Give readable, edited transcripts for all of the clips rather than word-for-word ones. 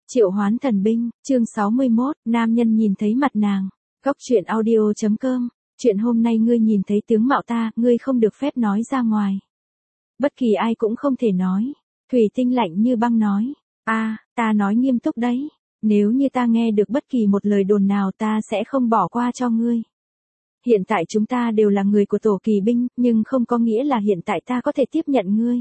Triệu Hoán Thần Binh, chương 61, nam nhân nhìn thấy mặt nàng. Góc truyện audio.com. Chuyện hôm nay ngươi nhìn thấy tướng mạo ta, ngươi không được phép nói ra ngoài. Bất kỳ ai cũng không thể nói. Thủy Tinh lạnh như băng nói. Ta nói nghiêm túc đấy. Nếu như ta nghe được bất kỳ một lời đồn nào ta sẽ không bỏ qua cho ngươi. Hiện tại chúng ta đều là người của tổ kỳ binh, nhưng không có nghĩa là hiện tại ta có thể tiếp nhận ngươi.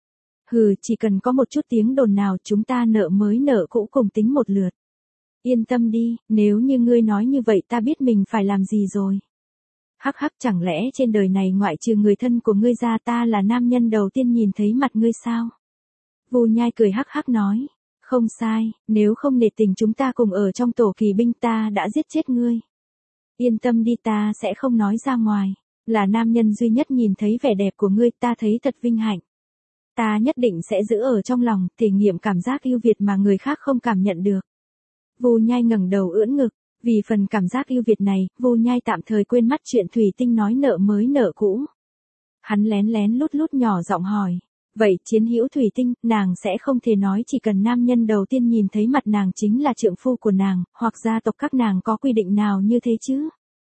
Chỉ cần có một chút tiếng đồn nào chúng ta nợ mới nợ cũ cùng tính một lượt. Yên tâm đi, nếu như ngươi nói như vậy ta biết mình phải làm gì rồi. Hắc hắc, chẳng lẽ trên đời này ngoại trừ người thân của ngươi ra ta là nam nhân đầu tiên nhìn thấy mặt ngươi sao? Vu Nhai cười hắc hắc nói. Không sai, nếu không nể tình chúng ta cùng ở trong tổ kỳ binh ta đã giết chết ngươi. Yên tâm đi, ta sẽ không nói ra ngoài. Là nam nhân duy nhất nhìn thấy vẻ đẹp của ngươi, ta thấy thật vinh hạnh. Ta nhất định sẽ giữ ở trong lòng, thể nghiệm cảm giác yêu Việt mà người khác không cảm nhận được. Vu Nhai ngẩng đầu ưỡn ngực, vì phần cảm giác yêu Việt này, Vu Nhai tạm thời quên mất chuyện Thủy Tinh nói nợ mới nợ cũ. Hắn lén lén lút lút nhỏ giọng hỏi, vậy chiến hữu Thủy Tinh, nàng sẽ không thể nói chỉ cần nam nhân đầu tiên nhìn thấy mặt nàng chính là trượng phu của nàng, hoặc gia tộc các nàng có quy định nào như thế chứ?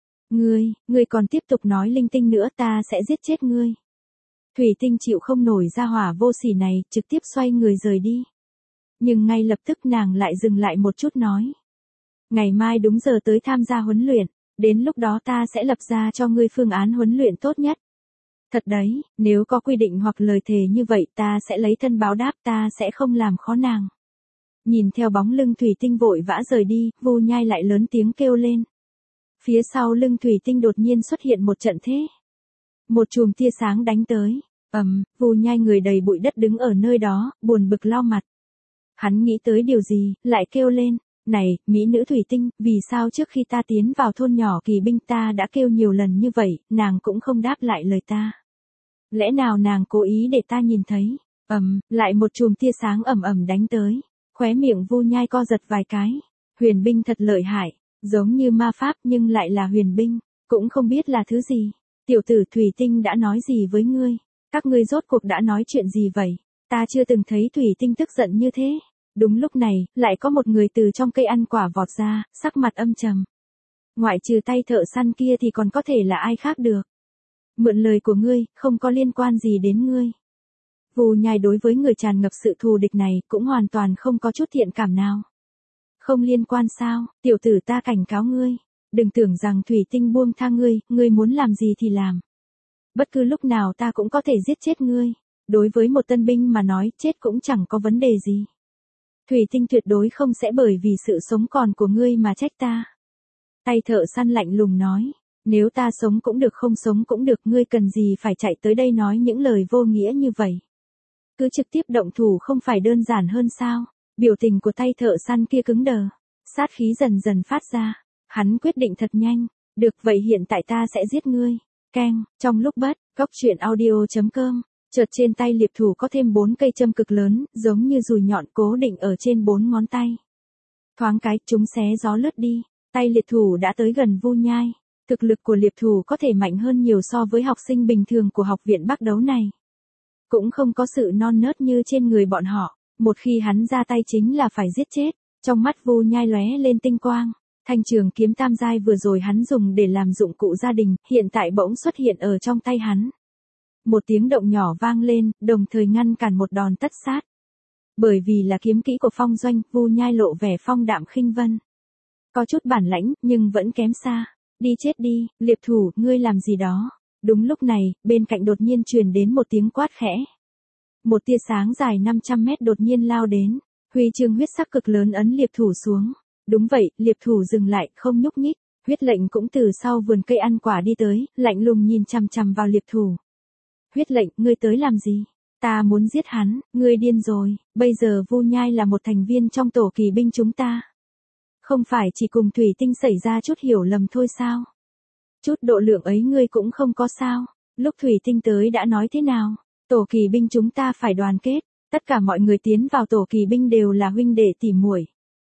Ngươi còn tiếp tục nói linh tinh nữa ta sẽ giết chết ngươi. Thủy Tinh chịu không nổi ra hỏa vô sỉ này, trực tiếp xoay người rời đi. Nhưng ngay lập tức nàng lại dừng lại một chút nói. Ngày mai đúng giờ tới tham gia huấn luyện, đến lúc đó ta sẽ lập ra cho ngươi phương án huấn luyện tốt nhất. Thật đấy, nếu có quy định hoặc lời thề như vậy ta sẽ lấy thân báo đáp, ta sẽ không làm khó nàng. Nhìn theo bóng lưng Thủy Tinh vội vã rời đi, Vu Nhai lại lớn tiếng kêu lên. Phía sau lưng Thủy Tinh đột nhiên xuất hiện một trận thế. Một chùm tia sáng đánh tới. Vu Nhai người đầy bụi đất đứng ở nơi đó, buồn bực lau mặt. Hắn nghĩ tới điều gì, lại kêu lên. Này, mỹ nữ Thủy Tinh, vì sao trước khi ta tiến vào thôn nhỏ kỳ binh ta đã kêu nhiều lần như vậy, nàng cũng không đáp lại lời ta. Lẽ nào nàng cố ý để ta nhìn thấy? Lại một chùm tia sáng ầm ầm đánh tới. Khóe miệng Vu Nhai co giật vài cái. Huyền binh thật lợi hại, giống như ma pháp nhưng lại là huyền binh, cũng không biết là thứ gì. Tiểu tử Thủy Tinh đã nói gì với ngươi? Các ngươi rốt cuộc đã nói chuyện gì vậy? Ta chưa từng thấy Thủy Tinh tức giận như thế. Đúng lúc này, lại có một người từ trong cây ăn quả vọt ra, sắc mặt âm trầm. Ngoại trừ tay thợ săn kia thì còn có thể là ai khác được. Mượn lời của ngươi, không có liên quan gì đến ngươi. Vu Nhai đối với người tràn ngập sự thù địch này cũng hoàn toàn không có chút thiện cảm nào. Không liên quan sao, tiểu tử ta cảnh cáo ngươi. Đừng tưởng rằng Thủy Tinh buông tha ngươi muốn làm gì thì làm. Bất cứ lúc nào ta cũng có thể giết chết ngươi. Đối với một tân binh mà nói chết cũng chẳng có vấn đề gì. Thủy Tinh tuyệt đối không sẽ bởi vì sự sống còn của ngươi mà trách ta. Tay thợ săn lạnh lùng nói. Nếu ta sống cũng được không sống cũng được, ngươi cần gì phải chạy tới đây nói những lời vô nghĩa như vậy. Cứ trực tiếp động thủ không phải đơn giản hơn sao? Biểu tình của tay thợ săn kia cứng đờ. Sát khí dần dần phát ra. Hắn quyết định thật nhanh. Được vậy hiện tại ta sẽ giết ngươi. Keng, trong lúc bắt, góc truyện audio.com. Chợt trên tay liệp thủ có thêm 4 cây châm cực lớn, giống như dùi nhọn cố định ở trên 4 ngón tay. Thoáng cái, chúng xé gió lướt đi. Tay liệp thủ đã tới gần Vu Nhai. Thực lực của liệp thủ có thể mạnh hơn nhiều so với học sinh bình thường của học viện Bắc đấu này. Cũng không có sự non nớt như trên người bọn họ. Một khi hắn ra tay chính là phải giết chết. Trong mắt Vu Nhai lóe lên tinh quang. Thanh trường kiếm tam giai vừa rồi hắn dùng để làm dụng cụ gia đình, hiện tại bỗng xuất hiện ở trong tay hắn. Một tiếng động nhỏ vang lên, đồng thời ngăn cản một đòn tất sát. Bởi vì là kiếm kỹ của Phong Doanh, Vu Nhai lộ vẻ phong đạm khinh vân. Có chút bản lãnh, nhưng vẫn kém xa. Đi chết đi, liệp thủ, ngươi làm gì đó. Đúng lúc này, bên cạnh đột nhiên truyền đến một tiếng quát khẽ. Một tia sáng dài 500 mét đột nhiên lao đến. Huy chương huyết sắc cực lớn ấn liệp thủ xuống. Đúng vậy, liệp thủ dừng lại, không nhúc nhích. Huyết lệnh cũng từ sau vườn cây ăn quả đi tới, lạnh lùng nhìn chằm chằm vào liệp thủ. Huyết lệnh, ngươi tới làm gì? Ta muốn giết hắn, ngươi điên rồi, bây giờ Vu Nhai là một thành viên trong tổ kỳ binh chúng ta. Không phải chỉ cùng Thủy Tinh xảy ra chút hiểu lầm thôi sao? Chút độ lượng ấy ngươi cũng không có sao? Lúc Thủy Tinh tới đã nói thế nào? Tổ kỳ binh chúng ta phải đoàn kết, tất cả mọi người tiến vào tổ kỳ binh đều là huynh đệ tỉ muội.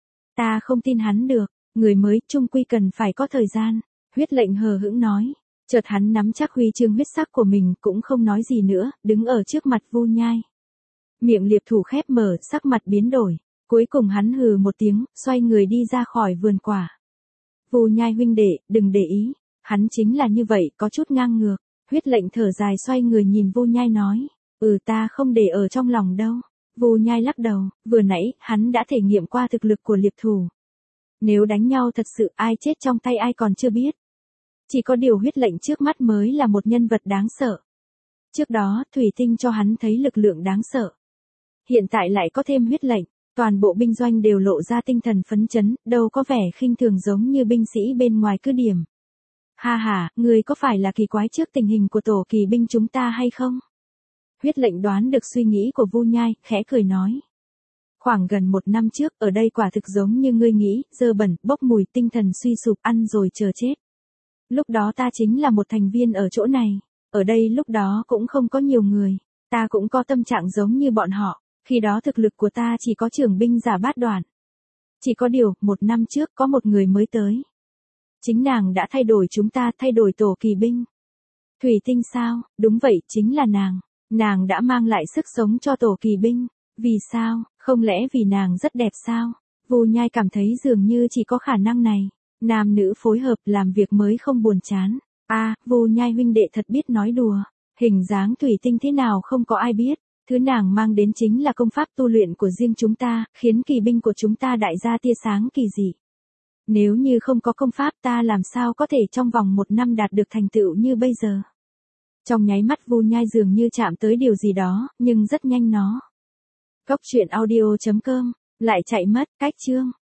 Ta không tin hắn được, người mới chung quy cần phải có thời gian. Huyết lệnh hờ hững nói. Chợt hắn nắm chắc huy chương huyết sắc của mình cũng không nói gì nữa, đứng ở trước mặt Vu Nhai. Miệng liệp thủ khép mở, sắc mặt biến đổi. Cuối cùng hắn hừ một tiếng, xoay người đi ra khỏi vườn quả. Vu Nhai huynh đệ, đừng để ý, hắn chính là như vậy, có chút ngang ngược. Huyết lệnh thở dài xoay người nhìn Vu Nhai nói, ta không để ở trong lòng đâu. Vu Nhai lắc đầu, vừa nãy, hắn đã thể nghiệm qua thực lực của liệp thủ. Nếu đánh nhau thật sự ai chết trong tay ai còn chưa biết. Chỉ có điều huyết lệnh trước mắt mới là một nhân vật đáng sợ. Trước đó, Thủy Tinh cho hắn thấy lực lượng đáng sợ. Hiện tại lại có thêm huyết lệnh, toàn bộ binh doanh đều lộ ra tinh thần phấn chấn, đâu có vẻ khinh thường giống như binh sĩ bên ngoài cứ điểm. Ha ha, người có phải là kỳ quái trước tình hình của tổ kỳ binh chúng ta hay không? Huyết lệnh đoán được suy nghĩ của Vu Nhai, khẽ cười nói. Khoảng gần 1 năm trước, ở đây quả thực giống như ngươi nghĩ, dơ bẩn, bốc mùi, tinh thần suy sụp, ăn rồi chờ chết. Lúc đó ta chính là một thành viên ở chỗ này, ở đây lúc đó cũng không có nhiều người, ta cũng có tâm trạng giống như bọn họ, khi đó thực lực của ta chỉ có trưởng binh giả bát đoạn. Chỉ có điều, 1 năm trước có một người mới tới. Chính nàng đã thay đổi chúng ta, thay đổi tổ kỳ binh. Thủy Tinh sao? Đúng vậy, chính là nàng. Nàng đã mang lại sức sống cho tổ kỳ binh. Vì sao? Không lẽ vì nàng rất đẹp sao? Vu Nhai cảm thấy dường như chỉ có khả năng này. Nam nữ phối hợp làm việc mới không buồn chán. Vu Nhai huynh đệ thật biết nói đùa. Hình dáng Thủy Tinh thế nào không có ai biết. Thứ nàng mang đến chính là công pháp tu luyện của riêng chúng ta, khiến kỳ binh của chúng ta đại ra tia sáng kỳ dị. Nếu như không có công pháp ta làm sao có thể trong vòng 1 năm đạt được thành tựu như bây giờ. Trong nháy mắt Vu Nhai dường như chạm tới điều gì đó, nhưng rất nhanh nó. Cốc truyện audio.com, lại chạy mất, cách chương.